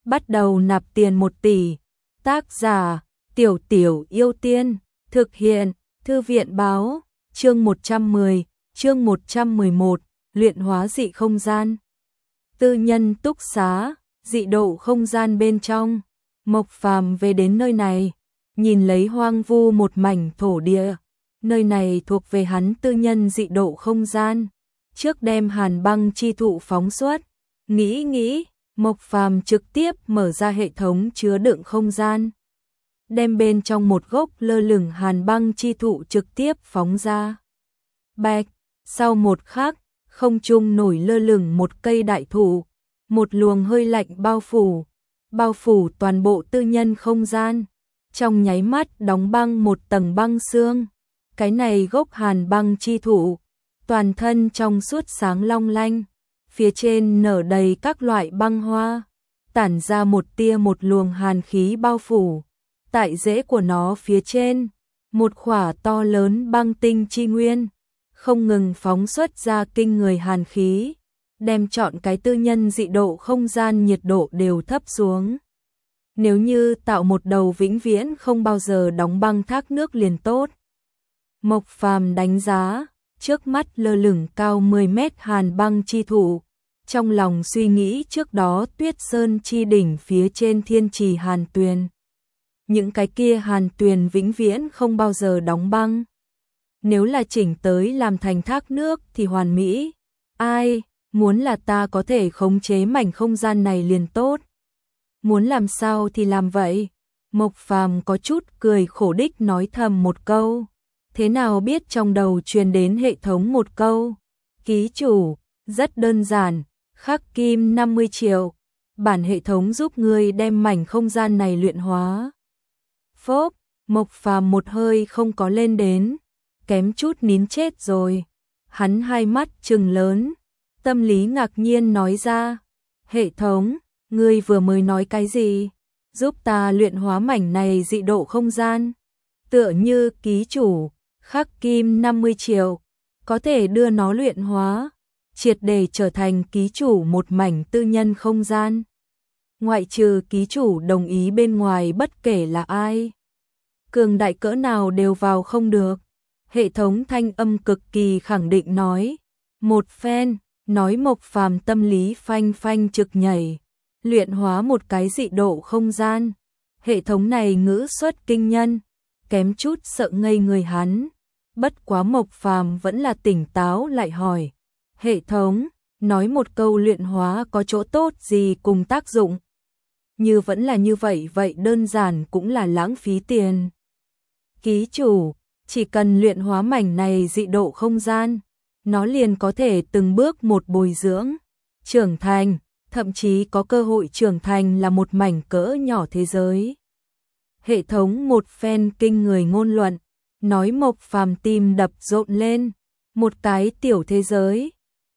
bắt đầu nạp tiền 1 tỷ. Tác giả: Tiểu Tiểu Yêu Tiên. Thực hiện: Thư viện báo. Chương 110, chương 111, luyện hóa dị không gian. Tư nhân túc xá, dị độ không gian bên trong. Mộc Phàm về đến nơi này, nhìn lấy hoang vu một mảnh thổ địa. Nơi này thuộc về hắn tư nhân dị độ không gian. Trước đem hàn băng chi thụ phóng xuất, nghĩ, Mộc Phàm trực tiếp mở ra hệ thống chứa đựng không gian. Đem bên trong một gốc lơ lửng hàn băng chi thụ trực tiếp phóng ra. Bạch, sau một khắc, không trung nổi lơ lửng một cây đại thụ, một luồng hơi lạnh bao phủ toàn bộ tư nhân không gian, trong nháy mắt đóng băng một tầng băng xương. Cái này gốc hàn băng chi thụ, toàn thân trong suốt sáng long lanh, phía trên nở đầy các loại băng hoa, tản ra một luồng hàn khí bao phủ. Tại rễ của nó phía trên, một khỏa to lớn băng tinh chi nguyên, không ngừng phóng xuất ra kinh người hàn khí, đem trọn cái tư nhân dị độ không gian nhiệt độ đều thấp xuống. Nếu như tạo một đầu vĩnh viễn không bao giờ đóng băng thác nước liền tốt. Mộc Phàm đánh giá, trước mắt lơ lửng cao 10 mét hàn băng chi thụ, trong lòng suy nghĩ trước đó Tuyết Sơn chi đỉnh phía trên thiên trì hàn tuyền. Những cái kia hàn tuyền vĩnh viễn không bao giờ đóng băng. Nếu là chỉnh tới làm thành thác nước thì hoàn mỹ. Ai, muốn là ta có thể khống chế mảnh không gian này liền tốt. Muốn làm sao thì làm vậy. Mộc Phàm có chút cười khổ đích nói thầm một câu. Thế nào biết trong đầu truyền đến hệ thống một câu. Ký chủ, rất đơn giản, khắc kim 50 triệu. Bản hệ thống giúp ngươi đem mảnh không gian này luyện hóa. Phốp, Mộc Phàm một hơi không có lên đến, kém chút nín chết rồi. Hắn hai mắt trừng lớn, tâm lý ngạc nhiên nói ra, hệ thống, ngươi vừa mới nói cái gì? Giúp ta luyện hóa mảnh này dị độ không gian. Tựa như ký chủ, khắc kim 50 triệu, có thể đưa nó luyện hóa, triệt để trở thành ký chủ một mảnh tư nhân không gian. Ngoại trừ ký chủ đồng ý bên ngoài bất kể là ai, cường đại cỡ nào đều vào không được. Hệ thống thanh âm cực kỳ khẳng định nói. Một phen, nói Mộc Phàm tâm lý phanh phanh trực nhảy. Luyện hóa một cái dị độ không gian. Hệ thống này ngữ xuất kinh nhân, kém chút sợ ngây người hắn. Bất quá Mộc Phàm vẫn là tỉnh táo lại hỏi. Hệ thống, nói một câu luyện hóa có chỗ tốt gì cùng tác dụng? Như vẫn là như vậy đơn giản cũng là lãng phí tiền. Ký chủ, chỉ cần luyện hóa mảnh này dị độ không gian, nó liền có thể từng bước một bồi dưỡng, trưởng thành, thậm chí có cơ hội trưởng thành là một mảnh cỡ nhỏ thế giới. Hệ thống một phen kinh người ngôn luận, nói Mộc Phàm tim đập rộn lên, một cái tiểu thế giới.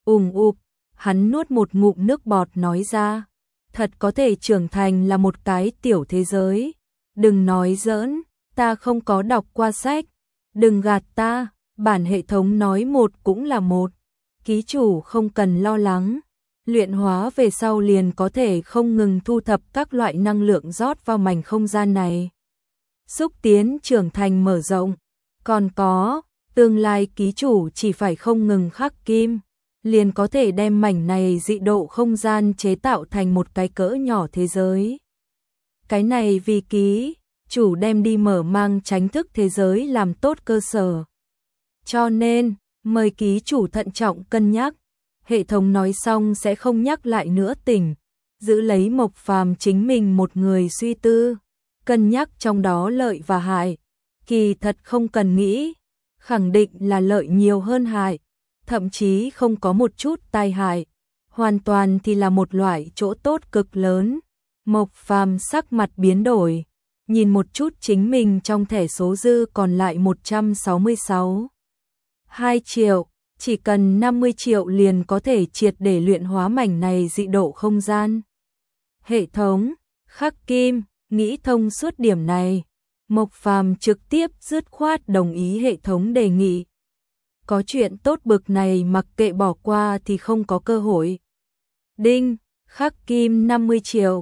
Hắn nuốt một ngụm nước bọt nói ra, thật có thể trưởng thành là một cái tiểu thế giới. Đừng nói giỡn, ta không có đọc qua sách. Đừng gạt ta, bản hệ thống nói một cũng là một. Ký chủ không cần lo lắng, luyện hóa về sau liền có thể không ngừng thu thập các loại năng lượng rót vào mảnh không gian này. Xúc tiến trưởng thành mở rộng. Còn có, tương lai ký chủ chỉ phải không ngừng khắc kim, liền có thể đem mảnh này dị độ không gian chế tạo thành một cái cỡ nhỏ thế giới. Cái này vì ký chủ đem đi mở mang tránh thức thế giới làm tốt cơ sở. Cho nên, mời ký chủ thận trọng cân nhắc. Hệ thống nói xong sẽ không nhắc lại nữa tỉnh, giữ lấy Mộc Phàm chính mình một người suy tư, cân nhắc trong đó lợi và hại. Kỳ thật không cần nghĩ, khẳng định là lợi nhiều hơn hại, thậm chí không có một chút tai hại, hoàn toàn thì là một loại chỗ tốt cực lớn. Mộc Phàm sắc mặt biến đổi, nhìn một chút chính mình trong thẻ số dư còn lại 166. 2 triệu, chỉ cần 50 triệu liền có thể triệt để luyện hóa mảnh này dị độ không gian. Hệ thống, khắc kim, nghĩ thông suốt điểm này. Mộc Phàm trực tiếp dứt khoát đồng ý hệ thống đề nghị. Có chuyện tốt bực này mặc kệ bỏ qua thì không có cơ hội. Đinh, khắc kim 50 triệu.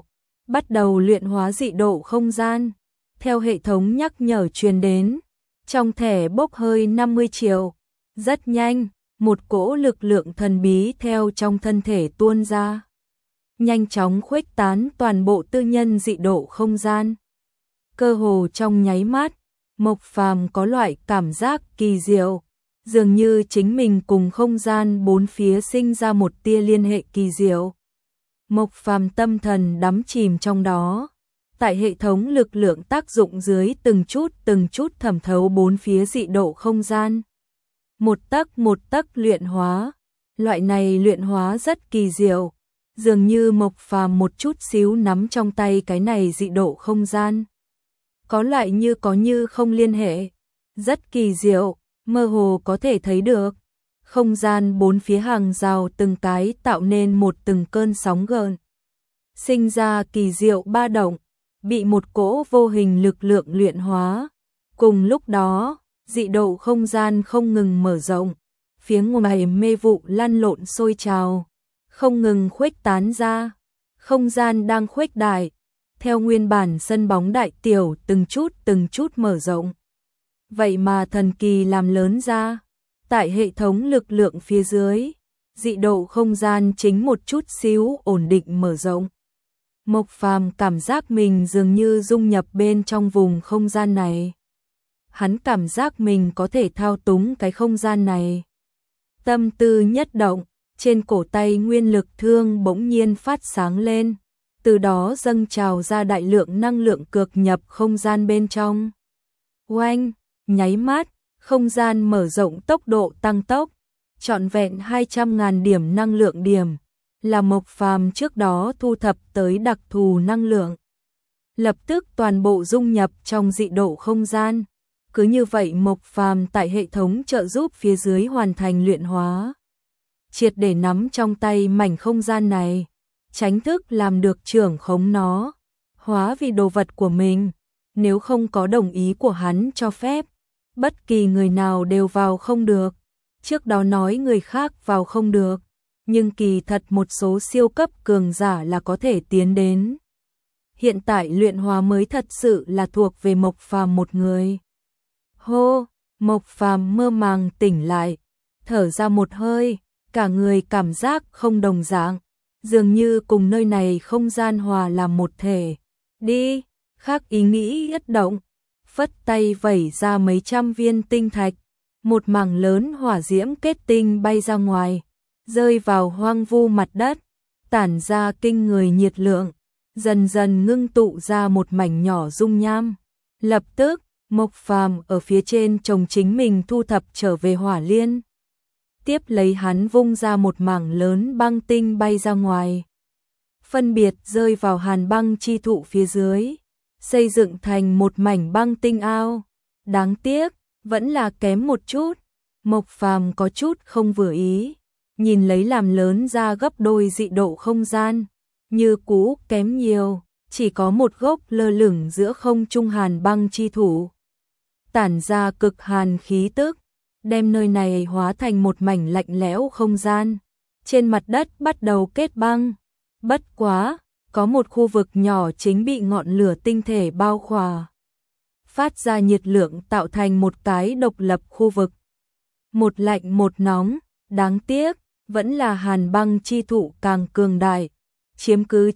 bắt đầu luyện hóa dị độ không gian. Theo hệ thống nhắc nhở truyền đến, trong thẻ bốc hơi 50 triệu. Rất nhanh, một cỗ lực lượng thần bí theo trong thân thể tuôn ra, nhanh chóng khuếch tán toàn bộ tư nhân dị độ không gian. Cơ hồ trong nháy mắt, Mộc Phàm có loại cảm giác kỳ diệu, dường như chính mình cùng không gian bốn phía sinh ra một tia liên hệ kỳ diệu. Mộc Phàm tâm thần đắm chìm trong đó, tại hệ thống lực lượng tác dụng dưới từng chút thẩm thấu bốn phía dị độ không gian. Một tấc luyện hóa, loại này luyện hóa rất kỳ diệu, dường như Mộc Phàm một chút xíu nắm trong tay cái này dị độ không gian. Có loại như có như không liên hệ, rất kỳ diệu, mơ hồ có thể thấy được. Không gian bốn phía hàng rào từng cái tạo nên một từng cơn sóng gợn, sinh ra kỳ diệu ba động, bị một cỗ vô hình lực lượng luyện hóa. Cùng lúc đó, dị độ không gian không ngừng mở rộng, phía ngoài mê vụ lăn lộn sôi trào, không ngừng khuếch tán ra. Không gian đang khuếch đại, theo nguyên bản sân bóng đại tiểu từng chút mở rộng. Vậy mà thần kỳ làm lớn ra, tại hệ thống lực lượng phía dưới, dị độ không gian chính một chút xíu ổn định mở rộng. Mộc Phàm cảm giác mình dường như dung nhập bên trong vùng không gian này. Hắn cảm giác mình có thể thao túng cái không gian này. Tâm tư nhất động, trên cổ tay nguyên lực thương bỗng nhiên phát sáng lên, từ đó dâng trào ra đại lượng năng lượng cược nhập không gian bên trong. Oanh, nháy mắt, không gian mở rộng tốc độ tăng tốc, trọn vẹn 200.000 điểm năng lượng điểm, là Mộc Phàm trước đó thu thập tới đặc thù năng lượng. Lập tức toàn bộ dung nhập trong dị độ không gian. Cứ như vậy Mộc Phàm tại hệ thống trợ giúp phía dưới hoàn thành luyện hóa, triệt để nắm trong tay mảnh không gian này, tránh thức làm được trưởng khống nó, hóa vì đồ vật của mình. Nếu không có đồng ý của hắn cho phép, bất kỳ người nào đều vào không được. Trước đó nói người khác vào không được, nhưng kỳ thật một số siêu cấp cường giả là có thể tiến đến. Hiện tại luyện hóa mới thật sự là thuộc về Mộc Phàm một người. Hô, Mộc Phàm mơ màng tỉnh lại, thở ra một hơi, cả người cảm giác không đồng dạng, dường như cùng nơi này không gian hòa làm một thể. Đi, khác ý nghĩ nhất động, phất tay vẩy ra mấy trăm viên tinh thạch, một mảng lớn hỏa diễm kết tinh bay ra ngoài, rơi vào hoang vu mặt đất, tản ra kinh người nhiệt lượng, dần dần ngưng tụ ra một mảnh nhỏ dung nham. Lập tức, Mộc Phàm ở phía trên chồng chính mình thu thập trở về hỏa liên. Tiếp lấy hắn vung ra một mảng lớn băng tinh bay ra ngoài, phân biệt rơi vào hàn băng chi thụ phía dưới, xây dựng thành một mảnh băng tinh ao. Đáng tiếc, vẫn là kém một chút. Mộc Phàm có chút không vừa ý, nhìn lấy làm lớn ra gấp đôi dị độ không gian, như cũ kém nhiều, chỉ có một gốc lơ lửng giữa không trung hàn băng chi thủ, tản ra cực hàn khí tức, đem nơi này hóa thành một mảnh lạnh lẽo không gian. Trên mặt đất bắt đầu kết băng, bất quá, có một khu vực nhỏ chính bị ngọn lửa tinh thể bao khỏa, phát ra nhiệt lượng tạo thành một cái độc lập khu vực. Một lạnh một nóng, đáng tiếc, vẫn là hàn băng chi thụ càng cường đại, chiếm cứ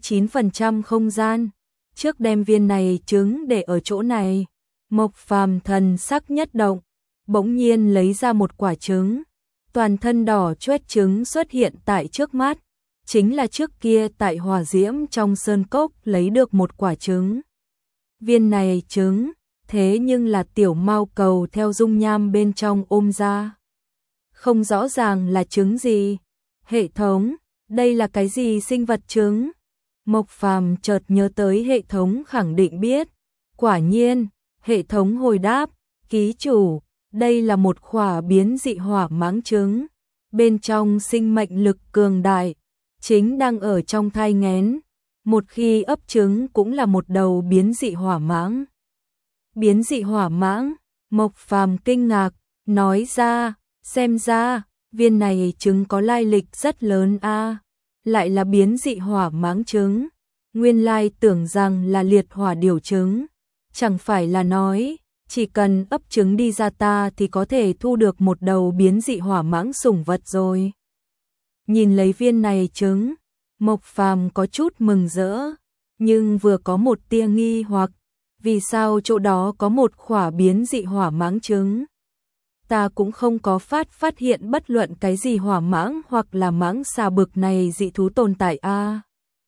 99% không gian. Trước đem viên này trứng để ở chỗ này, Mộc Phàm thần sắc nhất động, bỗng nhiên lấy ra một quả trứng, toàn thân đỏ chót trứng xuất hiện tại trước mắt, chính là trước kia tại hỏa diễm trong sơn cốc lấy được một quả trứng. Viên này trứng, thế nhưng là tiểu mao cầu theo dung nham bên trong ôm ra. Không rõ ràng là trứng gì. Hệ thống, đây là cái gì sinh vật trứng? Mộc Phàm chợt nhớ tới hệ thống khẳng định biết. Quả nhiên, hệ thống hồi đáp, ký chủ, đây là một khỏa biến dị hỏa mãng trứng. Bên trong sinh mệnh lực cường đại, chính đang ở trong thai nghén. Một khi ấp trứng cũng là một đầu biến dị hỏa mãng. Biến dị hỏa mãng, Mộc Phàm kinh ngạc, nói ra, xem ra, viên này trứng có lai lịch rất lớn a, lại là biến dị hỏa mãng trứng. nguyên lai tưởng rằng là liệt hỏa điểu trứng, chẳng phải là nói, chỉ cần ấp trứng đi ra ta thì có thể thu được một đầu biến dị hỏa mãng sủng vật rồi. Nhìn lấy viên này trứng, Mộc Phàm có chút mừng rỡ, nhưng vừa có một tia nghi hoặc, vì sao chỗ đó có một khỏa biến dị hỏa mãng trứng? Ta cũng không có phát hiện bất luận cái gì hỏa mãng hoặc là mãng xà bực này dị thú tồn tại a.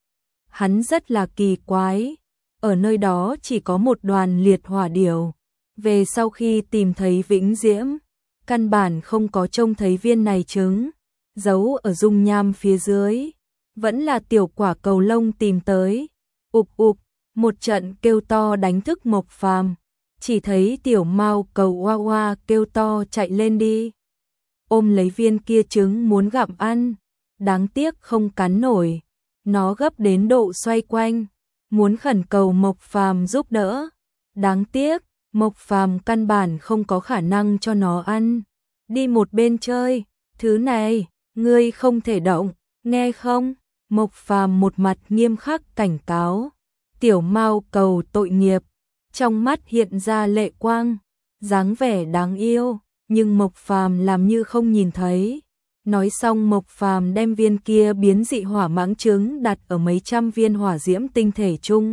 Hắn rất là kỳ quái, ở nơi đó chỉ có một đoàn liệt hỏa điểu. Về sau khi tìm thấy Vĩnh Diễm, căn bản không có trông thấy viên này trứng, giấu ở dung nham phía dưới, vẫn là tiểu quả cầu lông tìm tới. Ục ục, một trận kêu to đánh thức Mộc Phàm, chỉ thấy tiểu mao cầu oa oa kêu to chạy lên đi, ôm lấy viên kia trứng muốn gặm ăn, đáng tiếc không cắn nổi, nó gấp đến độ xoay quanh, muốn khẩn cầu Mộc Phàm giúp đỡ, đáng tiếc Mộc Phàm căn bản không có khả năng cho nó ăn. Đi một bên chơi, thứ này, ngươi không thể động, nghe không? Mộc Phàm một mặt nghiêm khắc cảnh cáo. Tiểu mao cầu tội nghiệp, trong mắt hiện ra lệ quang, dáng vẻ đáng yêu, nhưng Mộc Phàm làm như không nhìn thấy. Nói xong Mộc Phàm đem viên kia biến dị hỏa mãng trứng đặt ở mấy trăm viên hỏa diễm tinh thể chung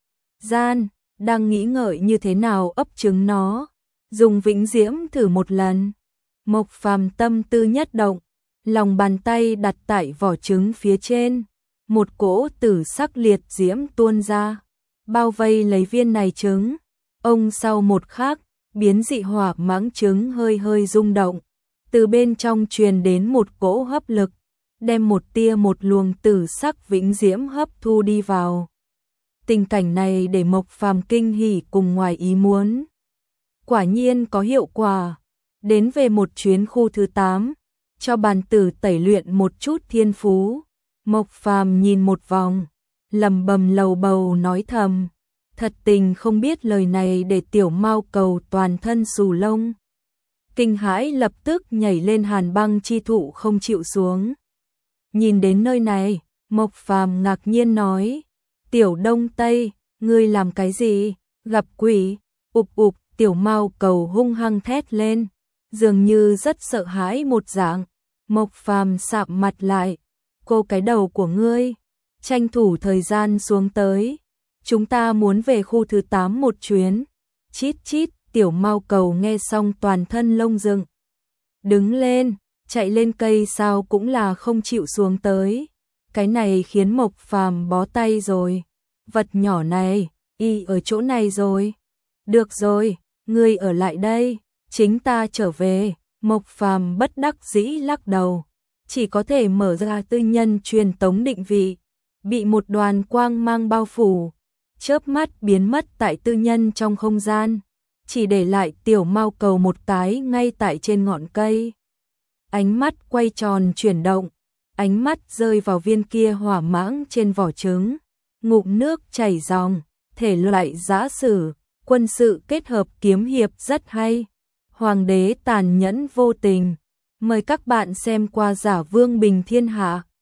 gian, đang nghĩ ngợi như thế nào ấp trứng nó, dùng vĩnh diễm thử một lần. Mộc Phàm tâm tư nhất động, lòng bàn tay đặt tại vỏ trứng phía trên, một cỗ tử sắc liệt diễm tuôn ra, bao vây lấy viên này trứng. Ông sau một khắc, biến dị hỏa mãng trứng hơi hơi rung động, từ bên trong truyền đến một cỗ hấp lực, đem một tia một luồng tử sắc vĩnh diễm hấp thu đi vào. Tình cảnh này để Mộc Phàm kinh hỉ cùng ngoài ý muốn. Quả nhiên có hiệu quả. Đến về một chuyến khu thứ 8, cho bàn tử tẩy luyện một chút thiên phú. Mộc Phàm nhìn một vòng, lầm bầm lầu bầu nói thầm, thật tình không biết lời này để tiểu mao cầu toàn thân xù lông. Kinh hãi lập tức nhảy lên hàn băng chi thụ không chịu xuống. Nhìn đến nơi này, Mộc Phàm ngạc nhiên nói, tiểu Đông Tây, ngươi làm cái gì, gặp quỷ? Ục ục, tiểu mao cầu hung hăng thét lên, dường như rất sợ hãi một dạng. Mộc Phàm sạm mặt lại, cô cái đầu của ngươi, tranh thủ thời gian xuống tới, chúng ta muốn về khu thứ 8 một chuyến. Chít chít, tiểu mao cầu nghe xong toàn thân lông dựng, đứng lên, chạy lên cây sao cũng là không chịu xuống tới. Cái này khiến Mộc Phàm bó tay rồi. Vật nhỏ này, y ở chỗ này rồi. Được rồi, ngươi ở lại đây, chính ta trở về. Mộc Phàm bất đắc dĩ lắc đầu, chỉ có thể mở ra tư nhân truyền tống định vị, bị một đoàn quang mang bao phủ, chớp mắt biến mất tại tư nhân trong không gian, chỉ để lại tiểu mao cầu một cái ngay tại trên ngọn cây. Ánh mắt quay tròn chuyển động, ánh mắt rơi vào viên kia hỏa mãng trên vỏ trứng, ngụm nước chảy ròng, thể loại giã sử, quân sự kết hợp kiếm hiệp rất hay. Hoàng đế tàn nhẫn vô tình. Mời các bạn xem qua Giả Vương Bình Thiên Hạ.